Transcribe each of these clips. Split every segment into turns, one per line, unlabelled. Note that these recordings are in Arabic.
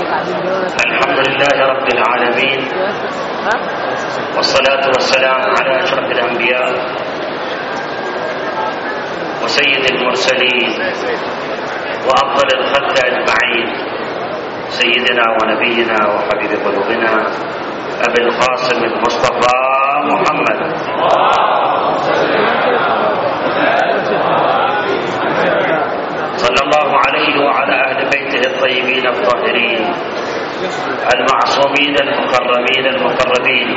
الحمد لله رب العالمين، والصلاة والسلام على أشرف الأنبياء وسيد المرسلين وأفضل الخلق أجمعين، سيدنا ونبينا وحبيب قلوبنا أبي القاسم المصطفى محمد صلى الله عليه وعلى أهل بيته الطيبين الطاهرين المعصومين المكرمين المقربين،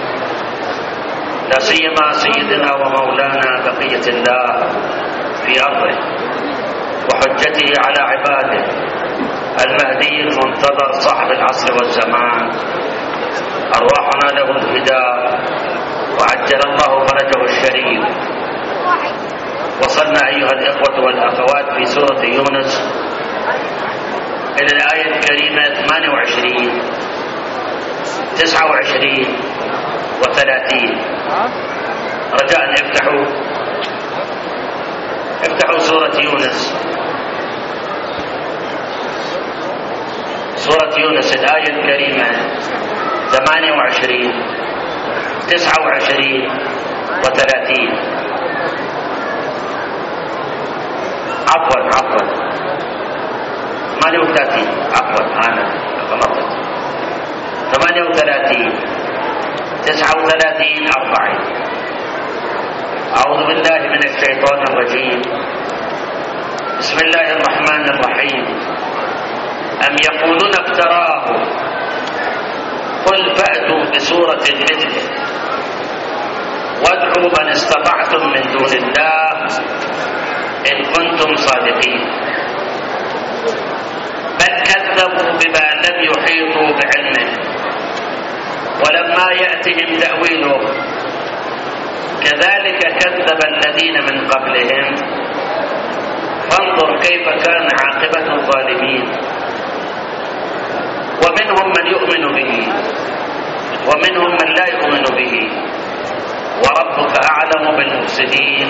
لا سيما سيدنا ومولانا بقية الله في أرضه وحجته على عباده، المهدي المنتظر صاحب العصر والزمان، أرواحنا له الفداء وعجل الله فرجه الشريف. وصلنا أيها الإخوة والأخوات في سورة يونس إلى الآية الكريمة 28 29 و30. رجاء افتحوا سورة يونس، سورة يونس الآية الكريمة 28 29 و30. عفوا 38 أنا غلطت، 38 39 40. أعوذ بالله من الشيطان الرجيم، بسم الله الرحمن الرحيم. أم يقولون افتراه قل فأتوا بسورة مثله وادعوا من استطعتم من دون الله إن كنتم صادقين. بل كذبوا بما لم يحيطوا بعلمه ولما يأتهم تأويله كذلك كذب الذين من قبلهم فانظر كيف كان عاقبة الظالمين. ومنهم من يؤمن به ومنهم من لا يؤمن به وربك أعلم بالمفسدين.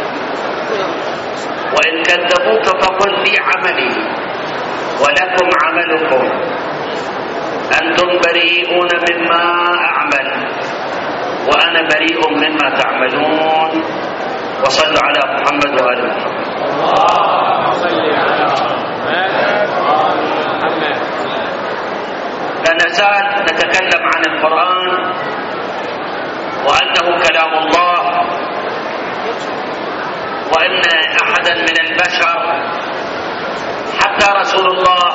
وإن كذبوك فقل لي عملي ولكم عملكم أنتم بريئون مما أعمل وأنا بريء مما تعملون. وصلوا على محمد وآل محمد. لا نزال نتكلم عن القرآن وأنه كلام الله، وإن أحدا من البشر حتى رسول الله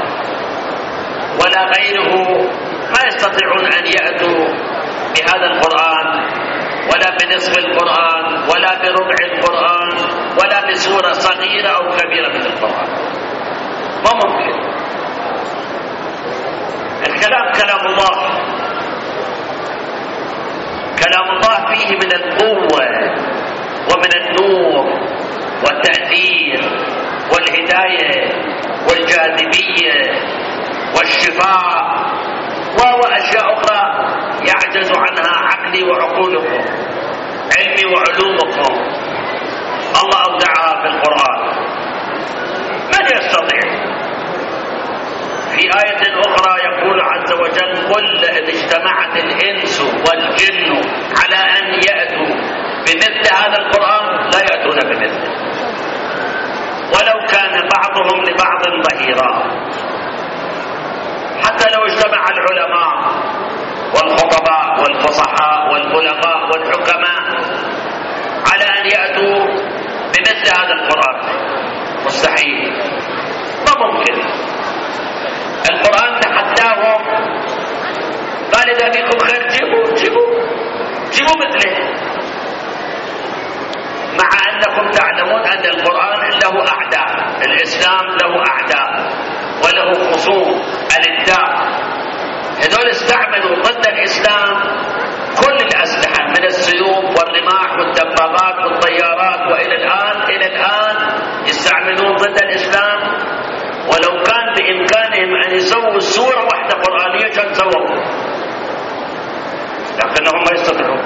ولا غيره ما يستطيعون أن يأتوا بهذا القرآن ولا بنصف القرآن ولا بربع القرآن ولا بسورة صغيرة أو كبيرة من القرآن، ما ممكن. الكلام كلام الله، كلام الله فيه من القوة ومن النور والتأثير والهداية والجاذبية والشفاء وأشياء أخرى يعجز عنها عقلي وعقولكم، علمي وعلومكم. الله أودعها في القرآن، من يستطيع؟ في آية أخرى يقول عز وجل قل إذ اجتمعت الإنس والجن على أن يأتوا بمثل هذا القرآن لا يأتون بمثله ولو كان بعضهم لبعض ظهيرا. حتى لو اجتمع العلماء والخطباء والفصحاء والبلغاء والحكماء على أن يأتوا بمثل هذا القرآن مستحيل، ما ممكن. القرآن تحداهم قال إذا فيكم خير جيبوا مثله، مع أنكم تعلمون أن القرآن له أعداء، الإسلام له أعداء وله خصوم الإداء. هذول استعملوا ضد الإسلام كل الأسلحة من السيوف والرماح والدبابات والطيارات، وإلى الآن يستعملون ضد الإسلام. ولو كان بإمكانهم أن يسووا سورة واحدة قرآنية كان سووا، لكنهم ما يستطيعون.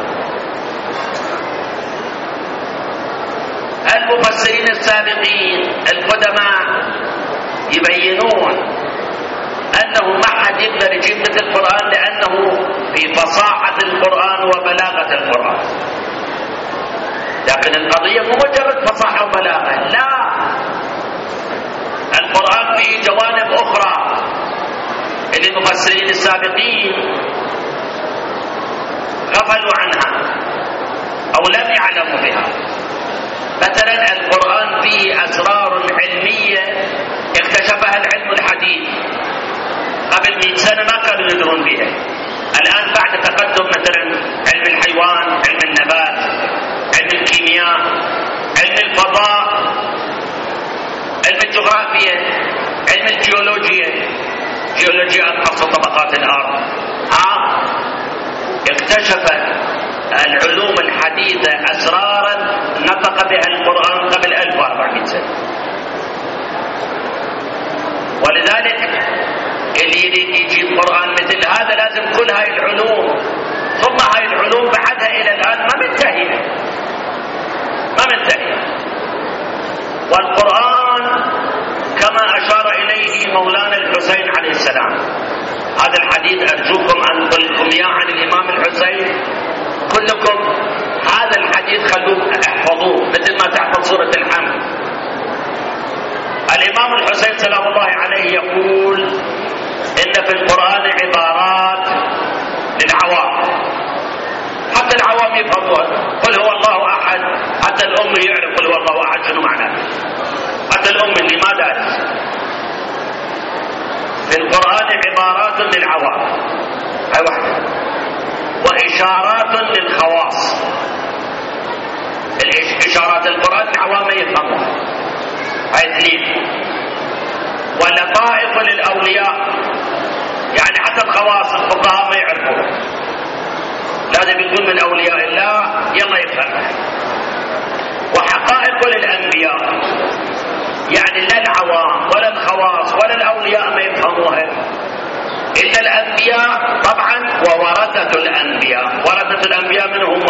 المفسرين السابقين القدماء يبينون أنه ما حد يقدر يجيب مثل القرآن، لأنه في فصاحة القرآن وبلاغة القرآن. لكن القضية مو مجرد فصاحة وبلاغة، لا، القرآن فيه جوانب أخرى اللي المفسرين السابقين غفلوا عنها أو لم يعلموا بها. مثلا القرآن فيه أسرار علمية اكتشفها العلم الحديث، قبل 100 سنة ما كانوا يدرون بها. الآن بعد تقدم مثلا علم الحيوان، علم النبات، علم الكيمياء، علم الفضاء، علم الجغرافيا، علم الجيولوجيا، جيولوجيا أقصى طبقات الأرض، اكتشف العلوم الحديثة أسرارا نطق بها القرآن قبل 1400 سنة. ولذلك اللي يريد يجيب قرآن مثل هذا لازم كل هاي العلوم، ثم هاي العلوم بعدها إلى الآن ما منتهية. والقرآن كما أشار إليه مولانا الحسين عليه السلام، هذا الحديث أرجوكم أن أقولكم إياه عن الإمام الحسين كلكم، هذا الحديث خلوه احفظوه مثل ما تحفظ سورة الحمد. الإمام الحسين سلام الله عليه يقول إن في القرآن عبارات للعوام، حتى العوام يفهموها، قل هو الله أحد، حتى الأم يعرف قل هو الله أحد شنو معناه، حتى الأم اللي ما دارس. في القرآن عبارات للعوام، هاي واحدة، وإشارات للخواص. إشارات القرآن العوام يفهموها، هاي اثنين. ولطائف للأولياء، يعني حتى الخواص الفقهاء ما يعرفوها، لازم يكون من أولياء الله يلا يفهمها. وحقائق للأنبياء، يعني لا العوام ولا الخواص ولا الأولياء ما يفهموها إلا الأنبياء طبعا وورثة الأنبياء. ورثة الأنبياء من هم؟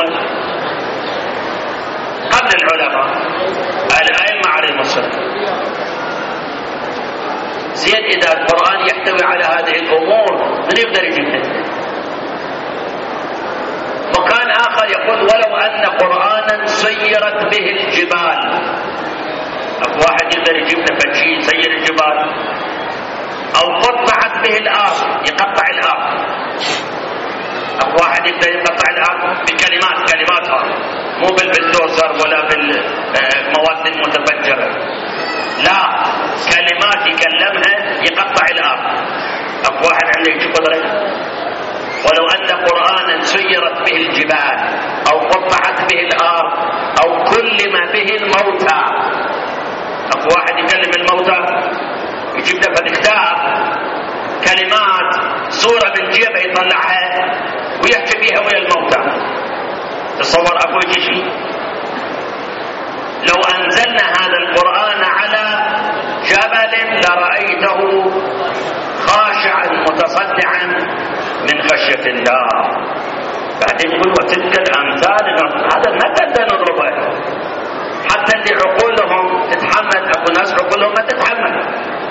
قبل العلماء الأئمة عليهم السلام. زين، إذا القرآن يحتوي على هذه الأمور من يقدر يجيب مثله؟ مكان آخر يقول ولو أن قرآنا سيرت به الجبال. واحد يقدر يجيب نفسه يسير الجبال، أو قطعت به الأرض يقطع الأرض. واحد يقدر يقطع الأرض بكلماتها، مو بالبلدوزر ولا بالمواد المتفجرة، لا، كلمات يكلمها يقطع الأرض. واحد عنده يجيب قدرة. ولو أن قرآنا سيرت به الجبال أو قطعت به الأرض أو كلم به الموتى. واحد يكلم الموتى يجيب دفة كتاب كلمات صورة من جيبه يطلعها ويحكي بيها ويا الموتى. تصور أكو شيء. لو أنزلنا هذا القرآن على جبل لرأيته خاشعا متصدعا من خشية الله. بعدين يقول وتلك الأمثال، هذا ما تقدر نضربه حتى اللي عقولهم تتحمل. أكو ناس عقولهم ما تتحمل.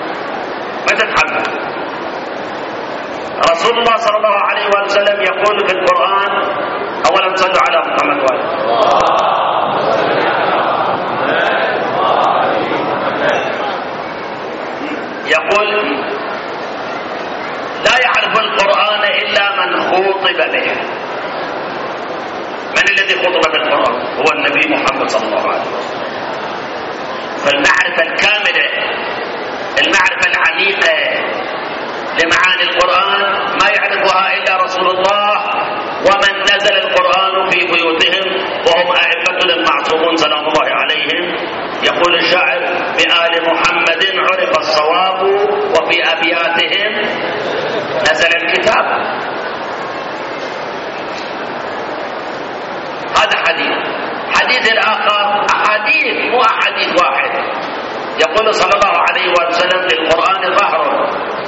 رسول الله صلى الله عليه وسلم يقول في القرآن، أولا صلوا على محمد وآله، يقول لا يعرف القرآن إلا من خوطب به. من الذي خطب بالقرآن؟ هو النبي محمد صلى الله عليه وسلم. فالمعرفة الكاملة، المعرفة العميقة لمعاني القرآن ما يعرفها إلا رسول الله ومن نزل القرآن في بيوتهم وهم أئمة المعصومون سلام الله عليهم. يقول الشاعر بآل محمد عرف الصواب وفي أبياتهم نزل الكتاب. هذا حديث الآخر أحاديث، مو أحاديث واحد. يقول صلى الله عليه وسلم للقرآن ظهر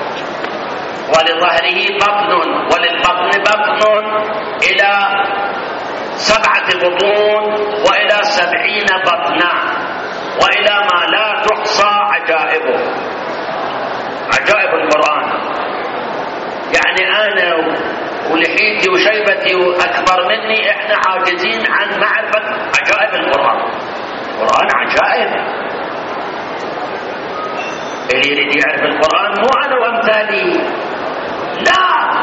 ولظهره بطن وللبطن بطن إلى 7 بطون وإلى 70 بطنا وإلى ما لا تحصى عجائبه. عجائب القرآن يعني أنا ولحيتي وشيبتي أكبر مني إحنا عاجزين عن معرفة عجائب القرآن. القرآن عجائب. اللي يريد يعرف القرآن مو أنا وأمثالي، لا.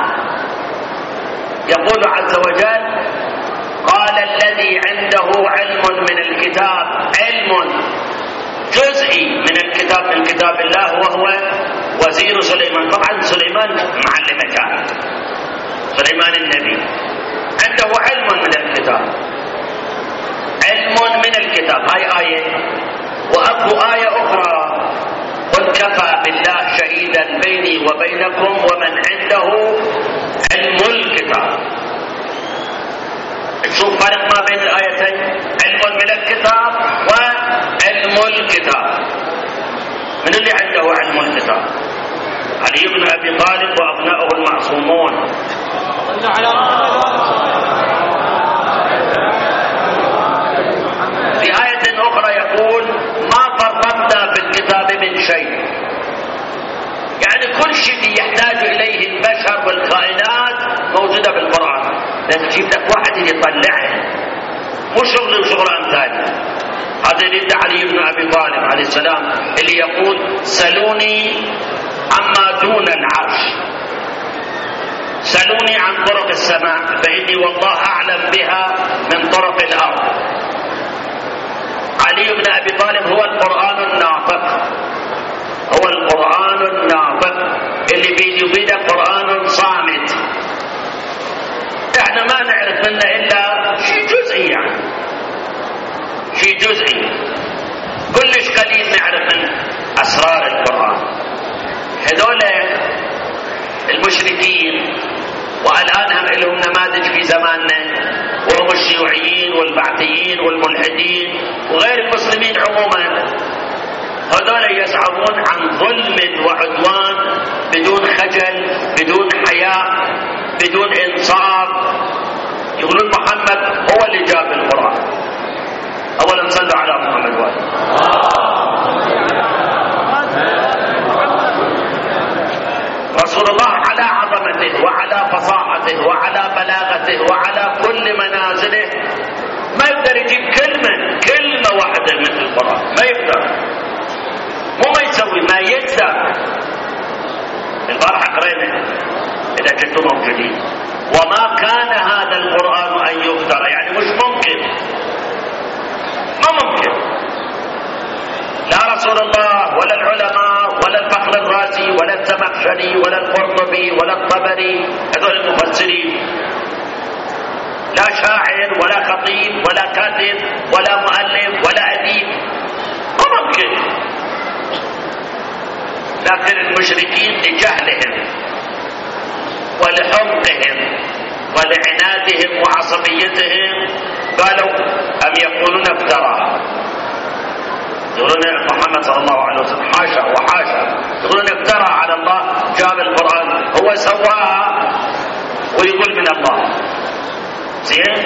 يقول عز وجل: قال الذي عنده علم من الكتاب، علم جزئي من الكتاب، من كتاب الله، وهو وزير سليمان. طبعا سليمان معلمه كان، سليمان النبي عنده علم من الكتاب، علم من الكتاب. هاي آية، وأكو آية أخرى: قل كفى بالله شهيدا بيني وبينكم ومن عنده علم الكتاب. شوف فرق ما بين الآيتين: علم من الكتاب وعلم الكتاب. من اللي عنده علم الكتاب؟ علي بن أبي طالب وأبناؤه المعصومون. في آية أخرى يقول: ما فرطنا في الكتاب من شيء. يعني كل شيء يحتاج إليه البشر والكائنات موجودة في القرآن. لازم تجيب لك واحد اللي يطلعها، مو شغل وشغل أمثالي. هذا اللي ادعى علي بن أبي طالب عليه السلام، اللي يقول: سلوني عما دون العرش، سلوني عن طرق السماء فإني والله أعلم بها من طرق الأرض. علي بن أبي طالب هو القرآن الناطق، هو القرآن الناطق اللي بيدي وبيدك قرآن صامت. احنا ما نعرف منه إلا شيء جزئي، يعني شيء جزئي، كلش قليل نعرف من أسرار القرآن. هذول المشركين، والآن هم لهم نماذج في زماننا، وهم الشيوعيين والبعثيين والملحدين وغير المسلمين عموما. هذول يزعمون عن ظلم وعدوان بدون خجل، بدون حياء، بدون انصاف. يقولون محمد هو اللي جاب القرآن. أولا صلوا على محمد وآله. رسول الله على عظمته وعلى فصاحته وعلى بلاغته وعلى كل منازله ما يقدر يجيب كلمة واحدة من القرآن، ما يقدر، مو ما يسوي، ما يقدر. البارحة قرينا إذا كنتم موجودين: وما كان هذا القرآن أن يفترى. يعني مش ممكن، ما ممكن. لا رسول الله ولا العلماء ولا الفخر الرازي ولا الزمخشري ولا القرطبي ولا الطبري، هذول المفسرين، لا شاعر ولا خطيب ولا كاتب ولا مؤلف ولا أديب، ما ممكن. لكن المشركين لجهلهم ولحمقهم ولعنادهم وعصبيتهم قالوا: أم يقولون افترى. يقولون محمد صلى الله عليه وسلم حاشا وحاشا، يقولون افترى على الله، جاب القرآن هو سواها ويقول من الله. زين،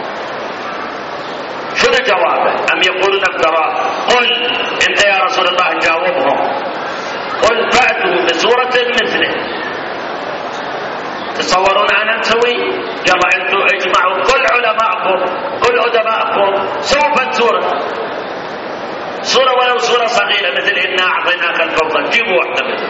شنو جوابه؟ أم يقولون افترى. قل انت يا رسول الله جاوبهم، قل فأتوا بسورة مثله. تصورون أنا نسوي؟ يلا انتم اجمعوا كل علماءكم كل أدباءكم، سووا سورة ولو سورة صغيرة مثل إنا أعطيناك الكوثر، جيبوا واحدة مثل.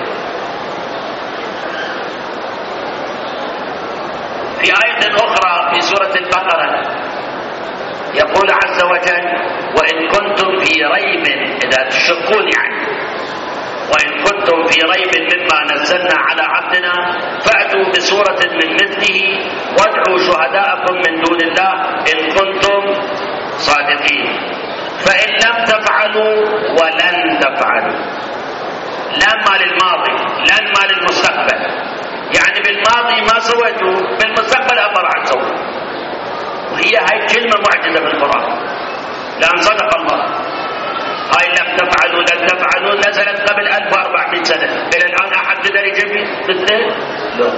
في آية أخرى في سورة البقرة يقول عز وجل: وإن كنتم في ريب، إذا تشكون يعني، وإن كنتم في ريب مما نزلنا على عبدنا فأتوا بسورة من مثله وادعوا شهداءكم من دون الله إن كنتم صادقين. فإن لم تفعلوا ولن تفعلوا. لن مال الماضي، لن مال المستقبل، يعني بالماضي ما سويتوا، بالمستقبل أمر عن سوي. وهي هاي كلمة معجزة بالقرآن، لأن صدق الله. هاي لم تفعلوا لن تفعلوا نزلت قبل 1400 سنة، إلى الآن أحد قدر يجيب مثله؟ لا.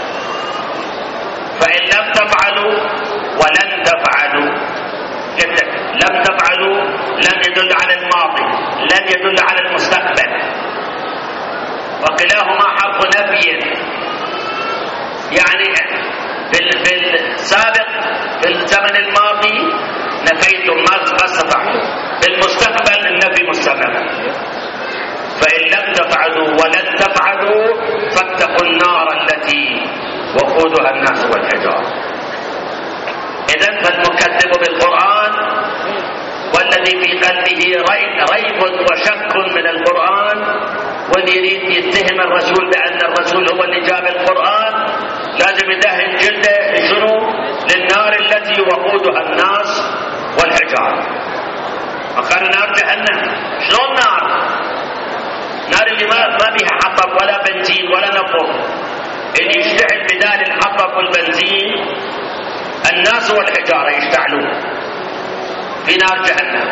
فإن لم تفعلوا ولن تفعلوا، لم تفعلوا لن يدل على الماضي، لن يدل على المستقبل، وكلاهما حرف نفي. يعني في السابق في الزمن الماضي نفيتم ما استطعتم، في المستقبل النفي مستمر. فإن لم تفعلوا ولن تفعلوا فاتقوا النار التي وقودها الناس والحجارة. إذن فالمكذب بالقرآن والذي في قلبه ريب وشك من القرآن ويريد يتهم الرسول بأن الرسول هو اللي جاب القرآن لازم يدهن جلده شنو؟ للنار التي وقودها الناس والحجارة. وقال نار جهنم. شلون نار؟ نار اللي ما بيها حطب ولا بنزين ولا نفط، اللي يشتعل بدال الحطب والبنزين الناس والحجارة يشتعلون في نار جهنم.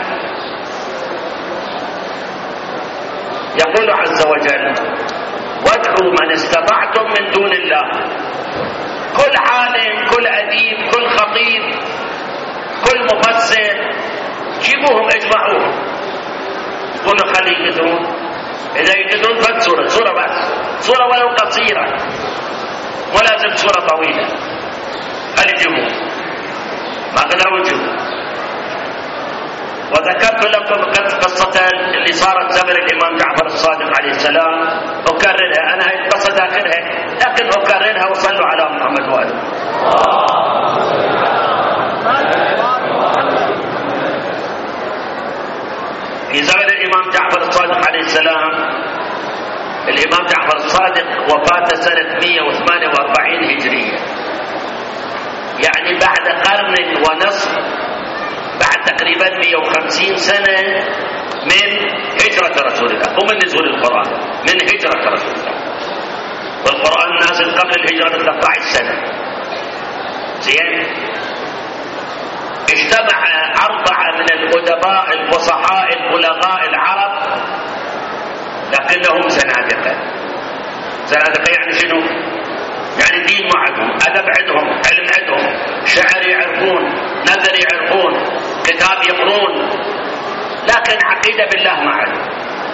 يقول عز وجل وادعوا من استطعتم من دون الله. كل عالم، كل أديب، كل خطيب، كل مفسر جيبوهم اجمعوهم قولوا خلي يقدرون. إذا يقدرون فد سورة بس، سورة ولو قصيرة، ولازم سورة طويلة، خلي يجيبوهم. ما قدروا يجيبوا. وذكرت لكم قصة اللي صارت زمن الإمام جعفر الصادق عليه السلام، أكررها. أنا هاي القصة ذاكرها لكن أكررها وصلوا على محمد وآله. في زمن الإمام جعفر الصادق عليه السلام، الإمام جعفر الصادق وفاته سنة 148 هجرية، يعني بعد قرن ونصف، بعد تقريبا 150 سنة من هجرة رسول الله ومن نزول القرآن، من هجرة رسول الله. والقرآن نازل قبل الهجرة ب13 سنة. زين. اجتمع 4 من الأدباء الفصحاء البلغاء العرب لكنهم زنادقة. زنادقة يعني شنو؟ يعني دين ما عندهم، أدب عندهم، علم عندهم، شعر يعرفون، نذر يعرفون، كتاب يقرون، لكن عقيدة بالله ما عندهم.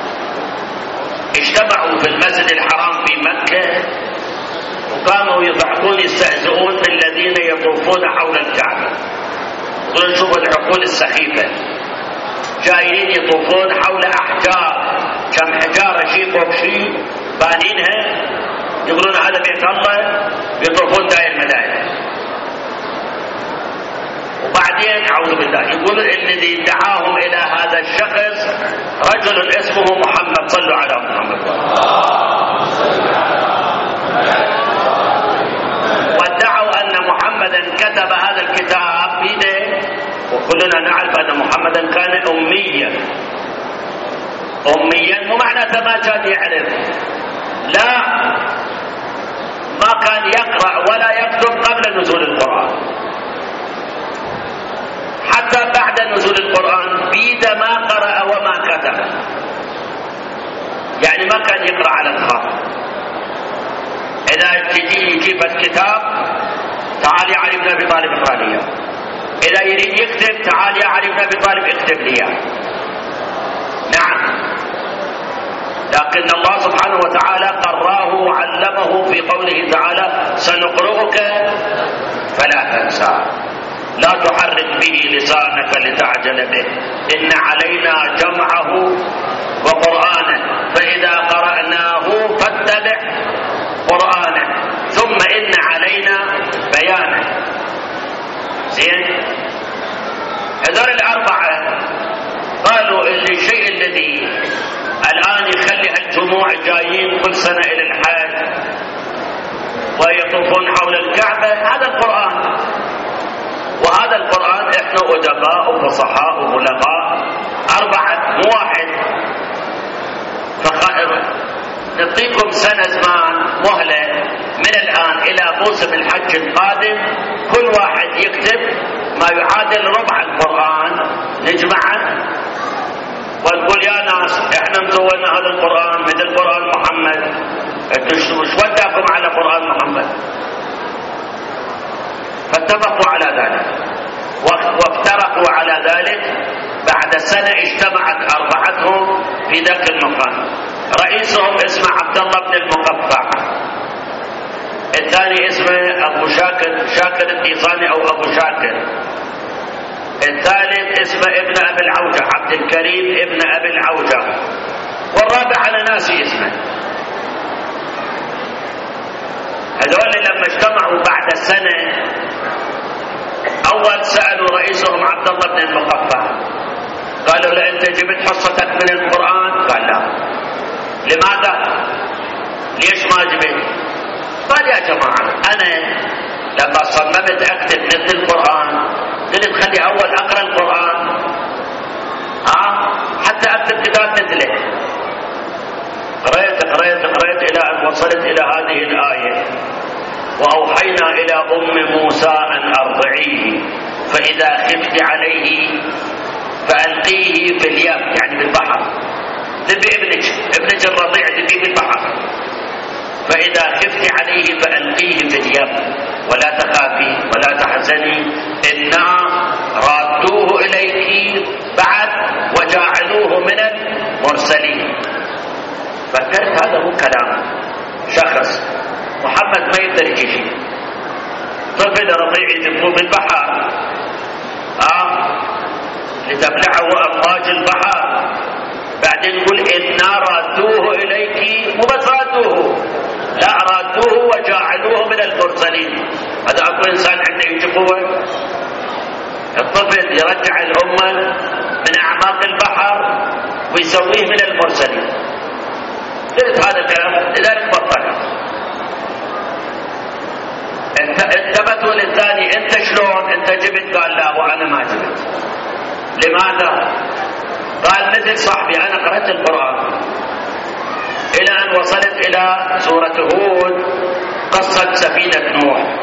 اجتمعوا في المسجد الحرام في مكة وقاموا يضحكون يستهزئون بالذين يطوفون حول الكعبة. يقولون شوفوا العقول السخيفة، جايين يطوفون حول أحجار، كم حجارة شيء فوق شيء بانينها، يقولون هذا بيت الله، يطوفون داير مداير. وبعدين أعوذ بالله يقول الذي دعاهم إلى هذا الشخص رجل اسمه محمد. صلوا على محمد. وادعوا أن محمدا كتب هذا الكتاب بيده، وكلنا نعرف أن محمدا كان أميا. أميا مو معناته ما كان يعرف، لا، ما كان يقرأ ولا يكتب قبل نزول القرآن. حتى بعد نزول القرآن بيد ما قرأ وما كتب، يعني ما كان يقرأ على الخط. إذا تجي يجيب الكتاب تعال يا علي بن أبي طالب اقرأ لي، إذا يريد يكتب تعال يا علي بن أبي طالب اكتب لي. نعم، لكن الله سبحانه وتعالى قراه وعلمه في قوله تعالى سنقرئك فلا تنسى لا تحرك به لسانك لتعجل به إن علينا جمعه وقرآنه فإذا قرأناه فاتبع قرآنه ثم إن علينا بيانه. زين. هذول الأربعة قالوا الشيء الذي الآن يخلي الجموع جايين كل سنة إلى الحج ويطوفون حول الكعبة هذا القرآن. وهذا القرآن احنا أدباء وفصحاء وبلغاء 4 مو 1. نعطيكم سنة زمان مهلة من الآن إلى موسم الحج القادم، كل واحد يكتب ما يعادل ربع القرآن نجمعه ونقول يا ناس احنا مزولنا هذا القرآن مثل قرآن محمد، انتوا وش وداكم على قرآن محمد؟ فاتفقوا على ذلك وافترقوا على ذلك. بعد سنة اجتمعت 4 في ذاك المكان، رئيسهم اسمه عبد الله بن المقفع، الثاني اسمه أبو شاكر الديصاني أو أبو شاكر. الثالث اسمه ابن أبي العوجة، عبد الكريم ابن أبي العوجة. والرابع أنا ناسي اسمه. هذول لما اجتمعوا بعد سنة أول سألوا رئيسهم عبد الله بن المقفع، قالوا له أنت جبت حصتك من القرآن؟ قال لا. لماذا؟ ليش ما جبت؟ قال يا جماعة أنا لما صممت أكتب مثل القرآن قلت خلي أول أقرأ القرآن حتى أكتب كتاب مثله. قرأت إلى أن وصلت إلى هذه الآية: وأوحينا إلى أم موسى أن أرضعيه فإذا خفت عليه فألقيه في اليم، يعني بالبحر. ذبي ابنك الرضيع ذبي بالبحر. فإذا خفت عليه فألقيه في اليم ولا تخافي ولا تحزني إنا رادوه إليك بعد وجاعلوه من المرسلين. فكرت هذا مو كلام شخص، محمد ما يقدر يجي طفل رضيع يذبوه بالبحر لتبلعه أمواج البحر. بعدين يقول إنا رادوه إليك، مو بس رادوه، لا رادوه وجاعلوه من المرسلين. هذا أكو إنسان عنده يجي قوة؟ الطفل يرجع الأمة من أعماق البحر ويسويه من المرسلين. قلت هذا الكلام لذلك بطل. انتبهتوا للثاني: انت شلون انت جبت؟ قال لا وانا ما جبت. لماذا؟ قال مثل صاحبي انا قرأت القرآن الى ان وصلت الى سورة هود، قصة سفينة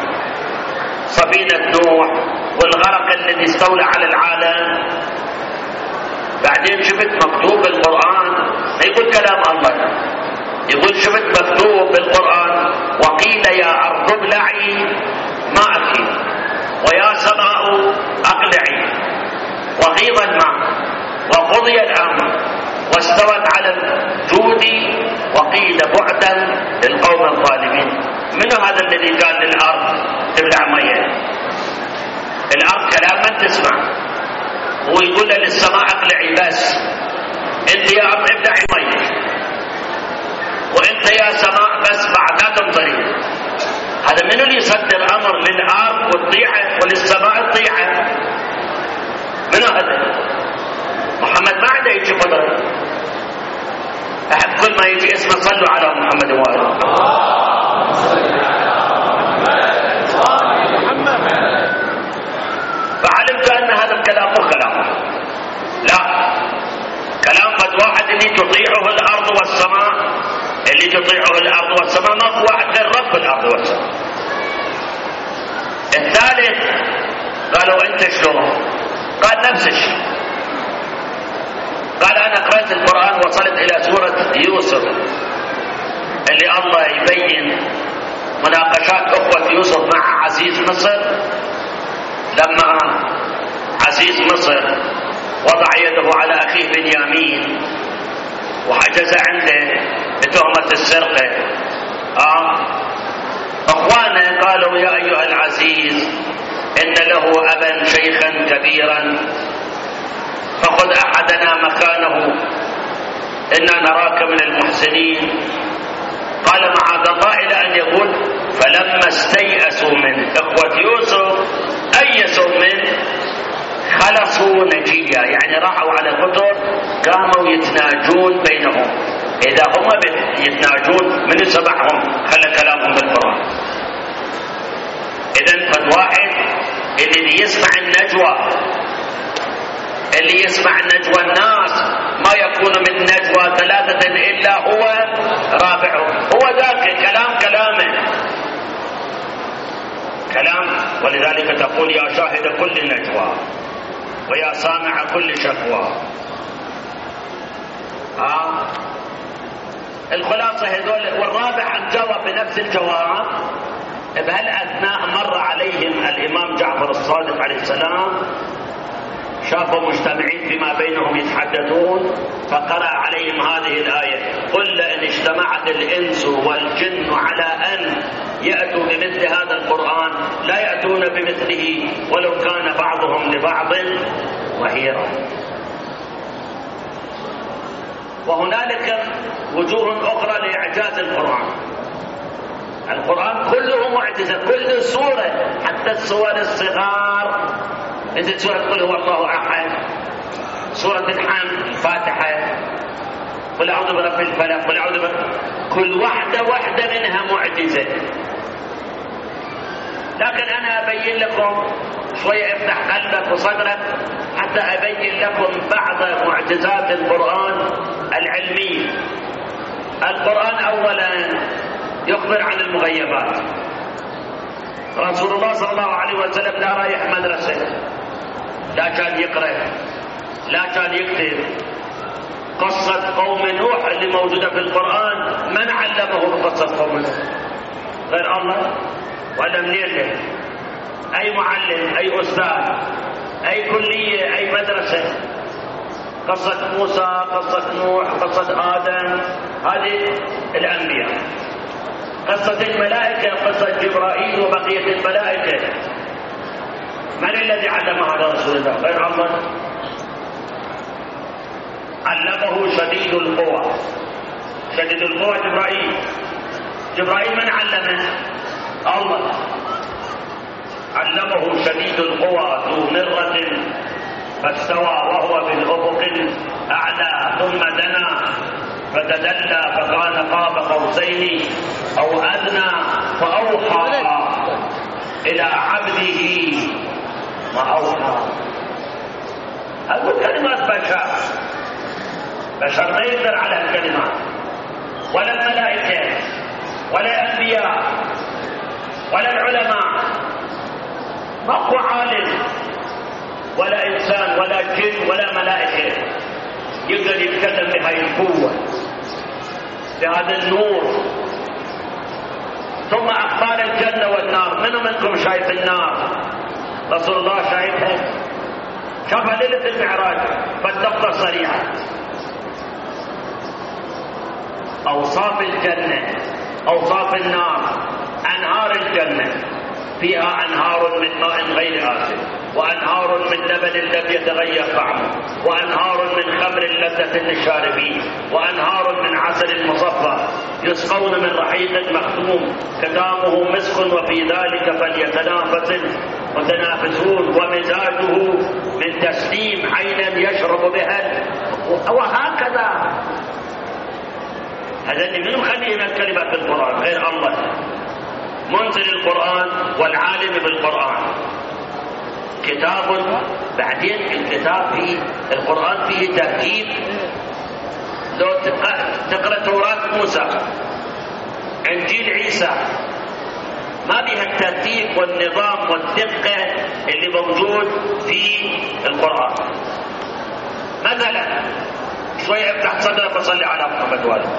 نوح والغرق الذي استولى على العالم. بعدين شفت مكتوب بالقرآن، ما يقول كلام الله، يقول شفت مكتوب بالقرآن: وقيل يا أرض ابلعي ماءك ويا سماء أقلعي وغيض الماء وقضي الأمر واستوت على الجود وقيل بعدا للقوم الظالمين. من هذا الذي قال للأرض تبلع مية؟ الأرض كلام من تسمع، ويقول للسماء أقلعي بس. انت يا أرض ابلعي مية، وانت يا سماء بس بعد لا تمطري. هذا من اللي يصدر امر للارض والطيعه وللسماء الطيعه؟ من هذا؟ محمد ما عنده يجي قدره. احد كل ما يجي اسمه صلوا على محمد وآله. فعلمت ان هذا الكلام مو كلام، لا، كلام قد واحد اللي تطيعه الارض والسماء، اللي تطيعه الارض والسماء ما هو واحد غير رب الارض والسماء. الثالث قالوا انت شلون؟ قال نفس الشيء. قال انا قرأت القرآن وصلت الى سورة يوسف اللي الله يبين مناقشات اخوة يوسف مع عزيز مصر، لما عزيز مصر وضع يده على اخيه بنيامين وحجز عنده بتهمة السرقة. اخوانه قالوا يا ايها العزيز ان له ابا شيخا كبيرا فخذ احدنا مكانه انا نراك من المحسنين. قال معاذ الله الى ان يقول فلما استيأسوا منه، اخوة يوسف ايسوا منه خلصوا نجيا، يعني راحوا على القطر قاموا يتناجون بينهم. اذا هم يتناجون من سمعهم خلى كلامهم بالقرآن. اذا قد واحد اللي يسمع النجوى، اللي يسمع نجوى الناس ما يكون من نجوى ثلاثة الا هو رابعهم، هو ذاك كلامه كلام. ولذلك تقول يا شاهد كل نجوى ويا سامع كل شكوى. الخلاصة هذول. والرابع جاوب بنفس الجواب. بهل أثناء مر عليهم الإمام جعفر الصادق عليه السلام، شافوا مجتمعين فيما بينهم يتحدثون، فقرأ عليهم هذه الآية: قل لئن اجتمعت الإنس والجن على أن يأتوا بمثل هذا القرآن لا يأتون بمثله ولو كان بعضهم لبعض ظهيرا. وهنالك وجوه أخرى لإعجاز القرآن. القرآن كله معجزة، كل سورة، حتى السور الصغار مثل سورة قل هو الله أحد، سورة الحمد، الفاتحة، قل أعوذ برب الفلق، قل أعوذ كل واحدة منها معجزة. لكن أنا أبين لكم شوية، افتح قلبك وصدرك حتى أبين لكم بعض معجزات القرآن العلمية. القرآن أولا يخبر عن المغيبات. رسول الله صلى الله عليه وسلم لا رايح مدرسة، لا كان يقرأ، لا كان يكتب. قصة قوم نوح اللي موجودة في القرآن من علمه قصة قوم نوح غير الله؟ ولا منين؟ أي معلم، أي أستاذ، أي كلية، أي مدرسة؟ قصة موسى، قصة نوح، قصة آدم، هذه الأنبياء. قصة الملائكة، قصة جبرائيل وبقية الملائكة، من الذي علمها على رسول الله غير الله؟ علمه شديد القوى. شديد القوى جبرائيل. جبرائيل من علمه؟ الله. علمه شديد القوى ذو مرة فاستوى وهو بالأفق الأعلى ثم دنا فتدلى فكان قاب قوسين أو أدنى فأوحى إلى عبده ما أوحى. أقول كلمات بشر ما يقدر على الكلمات، ولا الملائكة ولا الأنبياء ولا العلماء. ماكو عالم ولا إنسان ولا جن ولا ملائكة يقدر يتكلم بهاي القوة، بهذا النور. ثم أخبار الجنة والنار. منو منكم شايف النار؟ رسول الله شايفها، شافها ليلة المعراج فالدقة صريحة. أوصاف الجنة، أوصاف النار. أنهار الجنة فيها أنهار من ماء غير آسن، وأنهار من لبن لم يتغير طعمه، وأنهار من خمر لذة للشاربين، وأنهار من عسل مصفى، يسقون من رحيق مختوم ختامه مسك وفي ذلك فليتنافس المتنافسون، ومزاجه من تسليم عينا يشرب بها، وهكذا. هذا اللي من مخلينا الكلمة في القرآن غير الله، منزل القرآن والعالم بالقرآن. كتاب، بعدين الكتاب فيه القرآن فيه ترتيب. لو تقرأ توراة موسى، إنجيل عيسى، ما بها الترتيب والنظام والدقة اللي موجود في القرآن. مثلا شوية افتح صدرك وصلي على محمد وآله.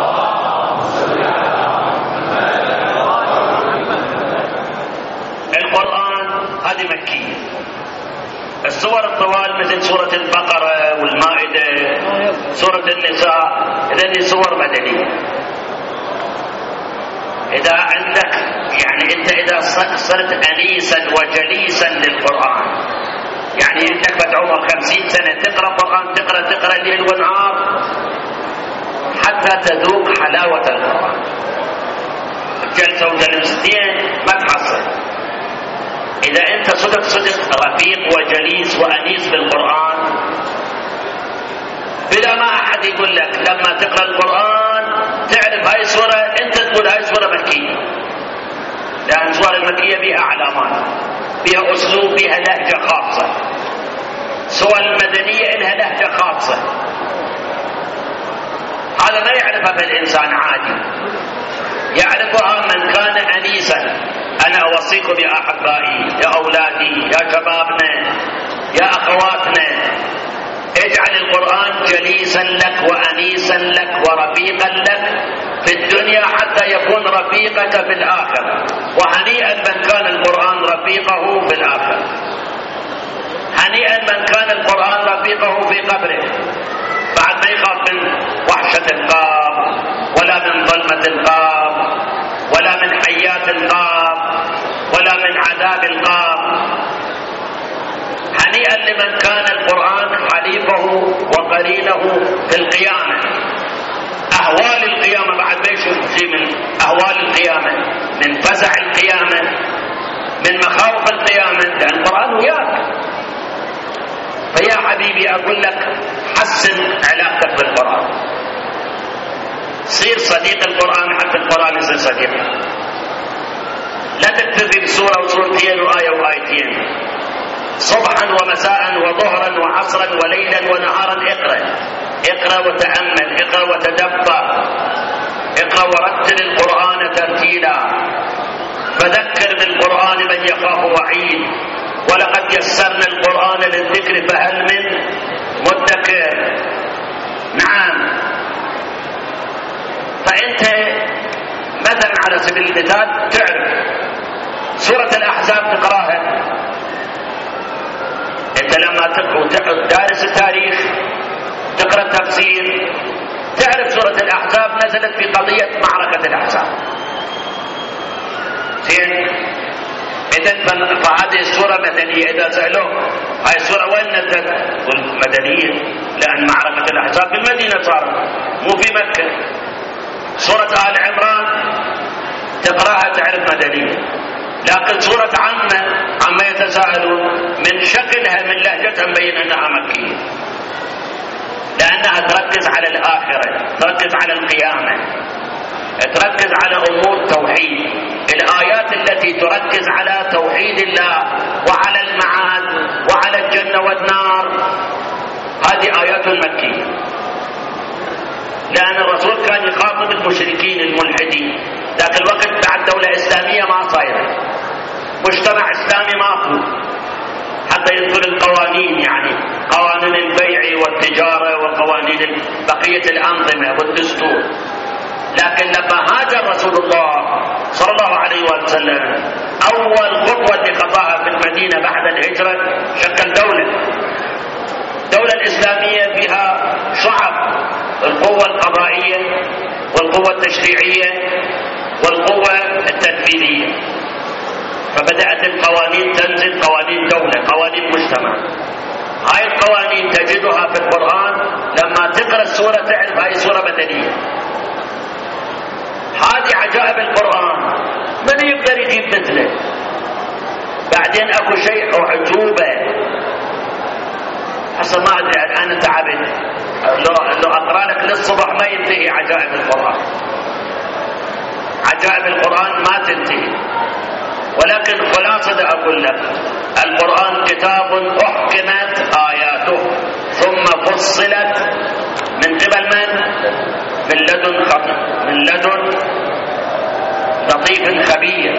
القرآن هذه مكية. السور الطوال مثل سورة البقرة والمائدة، سورة النساء، هذه سور مدنية. إذا عندك يعني أنت إذا صرت أنيسا وجليسا للقرآن، يعني عندك بتعمر 50 سنة تقرأ قرآن، تقرأ ليل ونهار حتى تذوق حلاوة القرآن. جلسة وجلستين ما تحصل. إذا أنت صدق رفيق وجليس وأنيس بالقرآن، بلا ما أحد يقول لك لما تقرأ القرآن تعرف هاي سورة، أنت تقول هاي سورة مكية، لأن السور المكية بها علامات، بها أسلوب، بها لهجة خاصة. السور المدنية لها لهجة خاصة، هذا ما يعرفها بالإنسان عادي، يعرفها من كان أنيسا. أنا أوصيكم يا أحبائي، يا أولادي، يا شبابنا، يا أخواتنا، اجعل القرآن جليسا لك وأنيسا لك ورفيقا لك في الدنيا حتى يكون رفيقك في الآخرة. وهنيئا من كان القرآن رفيقه في الآخرة. هنيئا من كان القرآن رفيقه في قبره، بعد ما يخاف من وحشة القبر ولا من ظلمة القبر ولا من حياة حياة القبر ولا من عذاب القبر. هنيئا لمن كان القرآن حليفه وقرينه في القيامة. أهوال القيامة بعد ما يشوف شيء من أهوال القيامة، من فزع القيامة، من مخاوف القيامة، لأن القرآن وياك. فيا حبيبي أقول لك حسن علاقتك بالقرآن، صير صديق القرآن حتى القرآن يصير صديقك. لا تكتفي بسورة وسورتين وآية وآيتين، صبحا ومساء وظهرا وعصرا وليلا ونهارا اقرأ وتأمل، اقرأ وتدبر، اقرأ ورتل القرآن ترتيلا، فذكر بالقرآن من يخاف وعيد، ولقد يسرنا القرآن للذكر فهل من مدكر. نعم. فأنت مثلا على سبيل المثال تعرف سورة الأحزاب تقراها، أنت لما تقرأ دارس التاريخ تقرأ التفسير تعرف سورة الأحزاب نزلت في قضية معركة الأحزاب. زين، إذن فهذه السورة مدنية. إذا سألوه هاي السورة وين نزلت؟ قل مدنية، لأن معركة الأحزاب في المدينة صارت مو في مكة. سورة آل عمران تقرأها تعرف مدنية، لكن سورة عما يتساءلون من شكلها من لهجتها مبين أنها مكية، لأنها تركز على الآخرة، تركز على القيامة، تركز على أمور توحيد. الآيات التي تركز على توحيد الله وعلى المعاد وعلى الجنة والنار هذه آيات مكية، لأن الرسول كان يخاطب المشركين الملحدين. ذاك الوقت بعد دولة إسلامية ما صايرة، مجتمع إسلامي ماكو حتى يدخل القوانين، يعني قوانين البيع والتجارة وقوانين بقية الأنظمة والدستور. لكن لما هاجر رسول الله صلى الله عليه وسلم أول خطوة اللي خطاها في المدينة بعد الهجرة شكل دولة إسلامية فيها شعب، القوة القضائية والقوة التشريعية والقوة التنفيذية. فبدأت القوانين تنزل، قوانين دولة، قوانين مجتمع. هاي القوانين تجدها في القرآن، لما تقرأ السورة تعرف هاي سورة مدنية. هذه عجائب القرآن، من يقدر يجيب مثله؟ بعدين اكو شيء عجوبة هسه ما ادري، انا تعبت لو اقرا لك للصبح ما ينتهي عجائب القرآن. عجائب القرآن ما تنتهي، ولكن خلاصة اقول لك القرآن كتاب احكمت آياته ثم فصلت من قبل من؟ من لدن لطيف خبير.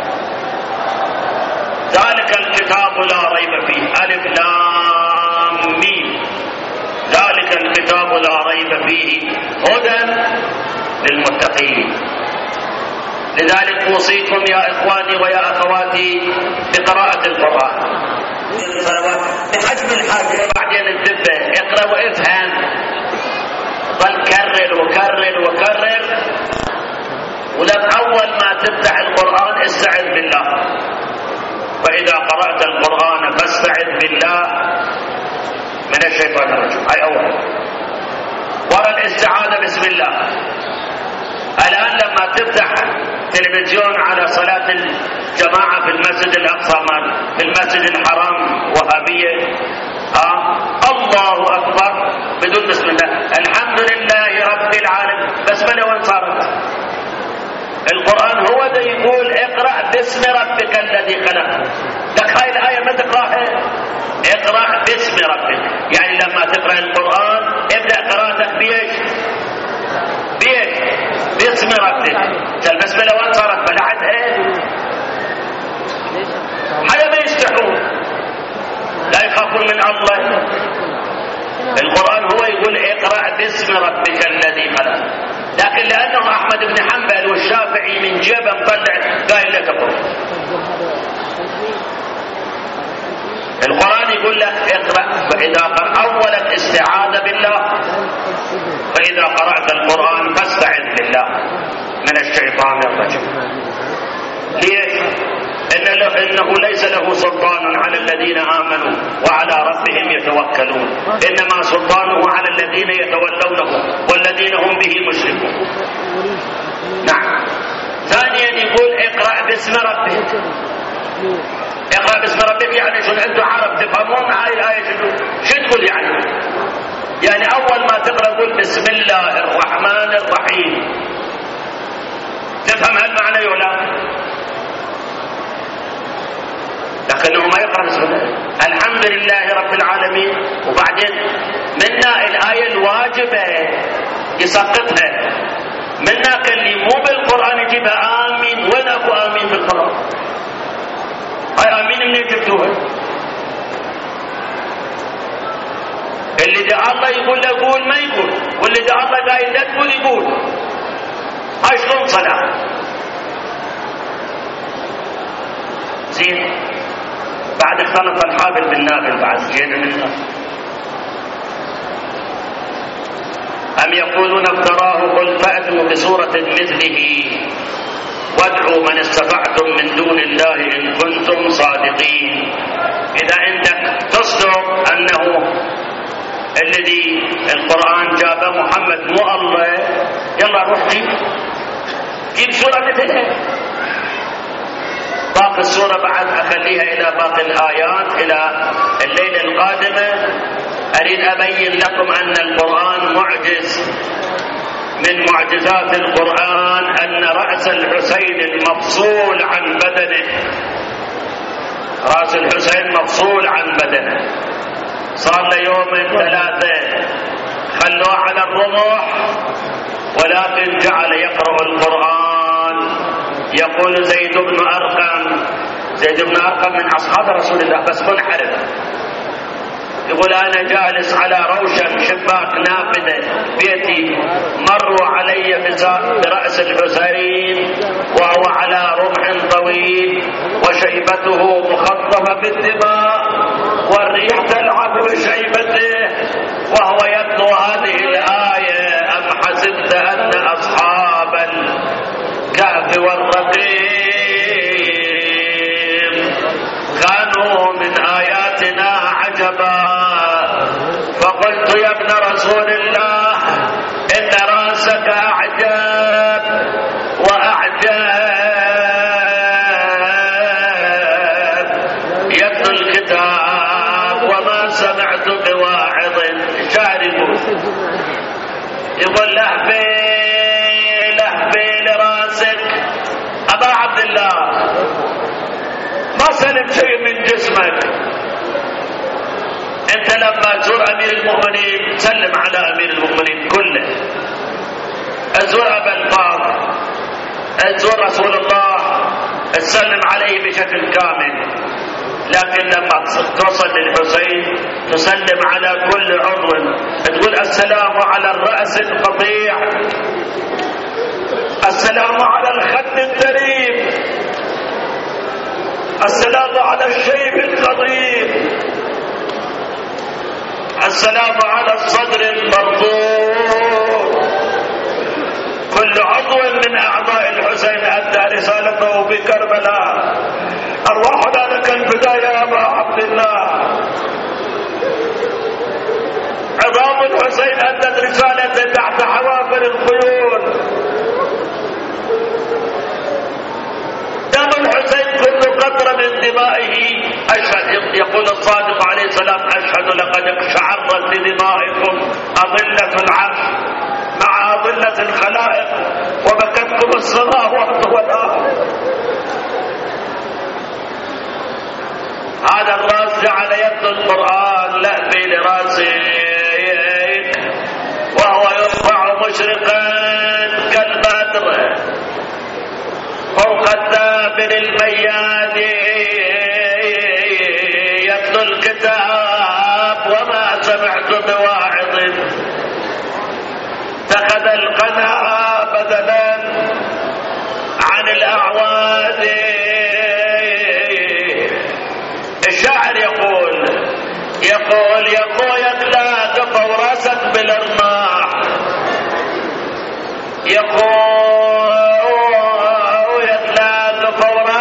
ذلك الكتاب لا ريب فيه، ألف لام ميم، ذلك الكتاب لا ريب فيه هدى للمتقين. لذلك أوصيكم يا إخواني ويا أخواتي بقراءة القرآن بحجم الحاجة. بعدين الدبة اقرأ وافهم، ظل كرر وكرر وكرر. ولك أول ما تفتح القرآن استعذ بالله، فإذا قرأت القرآن فاستعذ بالله من الشيطان الرجيم. هاي أول. ورا الاستعاذة بسم الله. الآن لما تفتح تلفزيون على صلاة الجماعة في المسجد الأقصى في المسجد الحرام وهابية، الله أكبر بدون بسم الله، الحمد لله رب العالمين، بسملة وين صارت؟ القرآن هو ده يقول اقرأ باسم ربك الذي خلق. لك هاي الآية ما تقرأها، اقرأ باسم ربك. يعني لما تقرأ القرآن ابدأ قراءتك بيش باسم ربك. البسملة وين صارت؟ بلعتها. حدا ما يستحون، لا يخافون من الله. القرآن هو يقول اقرأ باسم ربك الذي خلق، لكن لأنه أحمد بن حنبل والشافعي من جيبه مطلع قايل لا تقرأ. القرآن يقول لك اقرأ، فإذا أولا استعاذ بالله، فإذا قرأت القرآن فاستعذ بالله من الشيطان الرجيم. ليش؟ إنه ليس له سلطان على الذين آمنوا وعلى ربهم يتوكلون، إنما سلطانه على الذين يتولونه والذين هم به مشركون. نعم. ثانيا يقول اقرأ باسم ربك. اقرأ باسم ربك يعني شنو؟ انتم عرب تفهمون هاي الآية شو تقول يعني أول ما تقرأ قول بسم الله الرحمن الرحيم. تفهم هالمعنى ولا؟ لكنه ما يقرأ بسم الله الحمد لله رب العالمين، وبعدين منا الآية الواجبة يسقطها، منا اللي مو بالقرآن يجيبها آمين. وين أكو آمين بالقرآن؟ هاي آمين منين جبتوها؟ اللي دعا الله يقول له قول ما يقول، واللي دعا الله قايل لا تقول يقول. هاي شلون صلاة؟ زين بعد اختلط الحابل بالنابل بعد جينا منه. أم يقولون افتراه قل فأتوا بسورة مثله وادعوا من استطعتم من دون الله إن كنتم صادقين. إذا عندك تصدق أنه الذي القرآن جابه محمد مو الله، يلا روح جيب سورة مثلها. باقي السورة بعد أخليها إلى باقي الآيات إلى الليلة القادمة. أريد أبين لكم أن القرآن معجز. من معجزات القرآن أن رأس الحسين المفصول عن بدنه، رأس الحسين مفصول عن بدنه، صار له يومين ثلاثة خلوه على الرمح، ولكن جعل يقرأ القرآن. يقول زيد بن أرقم من أصحاب رسول الله بس منحرف، يقول أنا جالس على روشن شباك نافذة بيتي، مروا علي برأس الحسين وهو على رمح طويل وشيبته مخطفة بالدماء والريح تلعب بشيبته وهو يتلو هذه الآية أم حسبت أن أصحاب الكهف والرقيم كانوا من آياتنا عجبا. فقلت يا ابن رسول الله إن راسك أعجب وأعجب. يتلو الكتاب وما سمعت بواعظ. شارب يقول لهبي لراسك أبا عبد الله، ما سلم شيء من جسمك. انت لما تزور امير المؤمنين سلم على امير المؤمنين كله، تزور ابا الفاضل، تزور رسول الله تسلم عليه بشكل كامل. لكن لما توصل للحسين تسلم على كل عضو، تقول السلام على الرأس القطيع، السلام على الخد الدريب، السلام على الشيب القضيب، السلام على الصدر المرضوب. كل عضو من أعضاء الحسين أدى رسالته بكربلاء. أرواحنا لك الفداء يا أبا عبد الله. عظام الحسين أدت رسالته تحت حوافر الخيول. دم الحسين كل قطرة من دمائه أشهد. يقول الصادق عليه السلام أشهد لقد اقشعرت لدمائكم أظلة العرش مع أظلة الخلائق وبكتكم السماوات والأرض. هذا الراس جعل يتلو القرآن لهبي لراسك وهو يرفع مشرقا كالبدر فوق الدابر المياد. يتلو الكتاب وما سمعت بواعظ. اتخذ القناع بدلا عن الأعواد. الشاعر يقول لا تقف راسك بالارماح. يقول لا تقف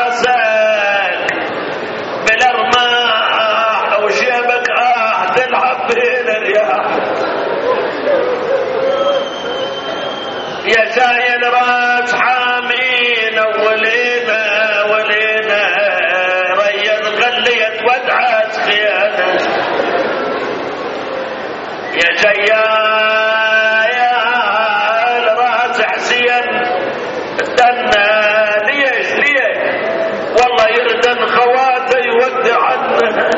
يردن خواتي ودعن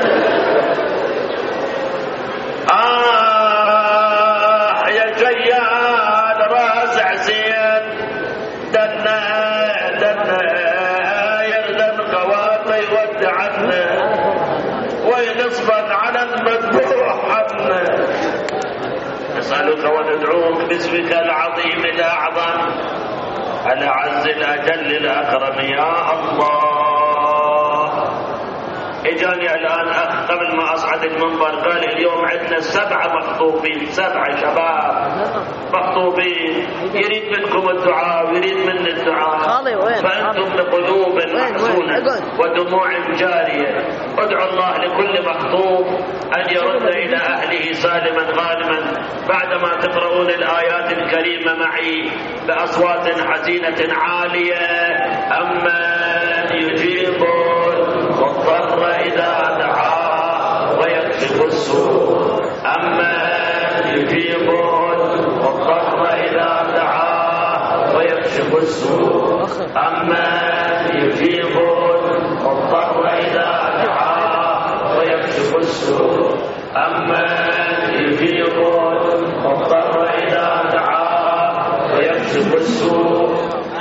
يا جيال راس عزين دنا يردن خواتي ودعن وينصبا على المذبوح نسألك وندعوك باسمك العظيم الأعظم الأعز الأجل الأكرم يا الله. اجاني الآن أخ قبل ما أصعد المنبر قال اليوم عندنا 7 مخطوبين، 7 شباب مخطوبين، يريد منكم الدعاء ويريد من الدعاء، فأنتم بقلوب محزونة ودموع جارية ادعوا الله لكل مخطوب أن يرد إلى أهله سالما غانما بعدما تقرؤون الآيات الكريمة معي بأصوات حزينة عالية. أمن يجيب المضطر إذا دعاه ويكشف السوء، أمن يجيب المضطر إذا دعاه ويكشف السوء، أمن يجيب المضطر إذا دعاه ويكشف السوء، أمن يجيب المضطر إذا دعاه ويكشف السوء،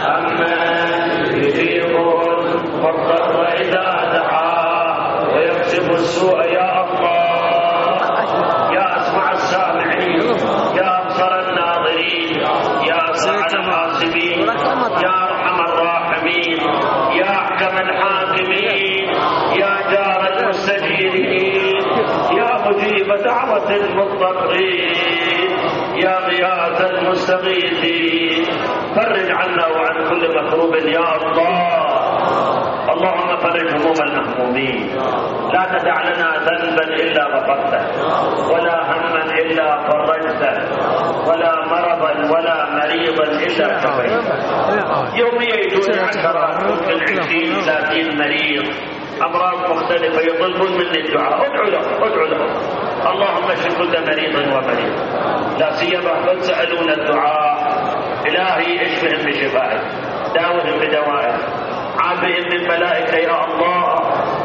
أمن يجيب المضطر إذا دعاه ويكشف السوء. يا الله يا أسمع السامعين، يا أبصر الناظرين، يا أسرع الحاسبين، يا أرحم الراحمين، يا أحكم الحاكمين، يا جار المستجيرين، يا مجيب دعوة المضطرين، يا غياث المستغيثين، فرج عنا وعن كل مكروب يا الله. اللهم فرج هموم المهمومين، لا تدع لنا ذنبا إلا غفرته، ولا هما إلا فرجته، ولا مرضا ولا مريضا إلا شفيته. يوميا يجون عشرات من 20 30 مريض أمراض مختلفة يطلبون مني الدعاء، ادعوا لهم اللهم اشف كل مريض ومريض، لا سيما من سألون الدعاء إلهي اشفهم بشفائك، داوهم بدوائك، عافهم من بلائك يا الله.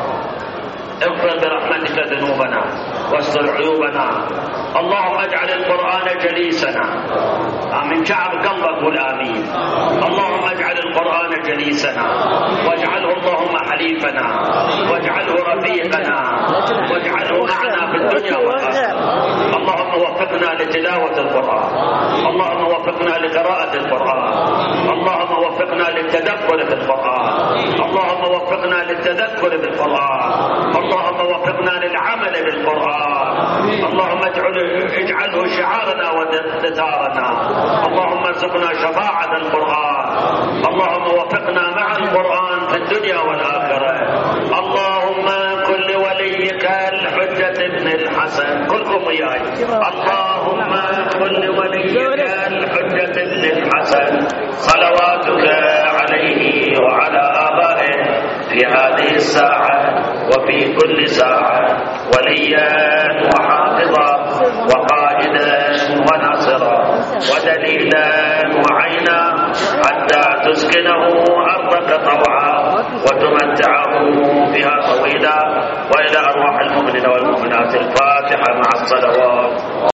اغفر برحمتك ذنوبنا واستر عيوبنا. اللهم اجعل القرآن جليسنا. من شعب قلبك قل آمين. اللهم اجعل القرآن جليسنا واجعله اللهم حليفنا واجعله رفيقنا واجعله معنا في الدنيا والآخرة. اللهم وفقنا لتلاوة القرآن، اللهم وفقنا لقراءة القرآن، اللهم وفقنا للتدبر في القرآن، اللهم وفقنا للتذكر بالقرآن، اللهم وفقنا للعمل بالقرآن، اللهم اجعله شعارنا ودثارنا، اللهم ارزقنا شفاعة القرآن، اللهم وفقنا مع القرآن في الدنيا والآخرة. اللهم كن لوليك الحجة ابن الحسن، كلكم وياي، اللهم كن لوليك الحجة ابن الحسن صلواتك عليه وعلى آبائه في هذه الساعة وفي كل ساعة وليا وحافظا وقائدا وناصرا ودليلا وعينا حتى تسكنه أرضك طوعا وتمتعه فيها طويلا. وإلى أرواح المؤمنين والمؤمنات الفاتحة مع الصلوات.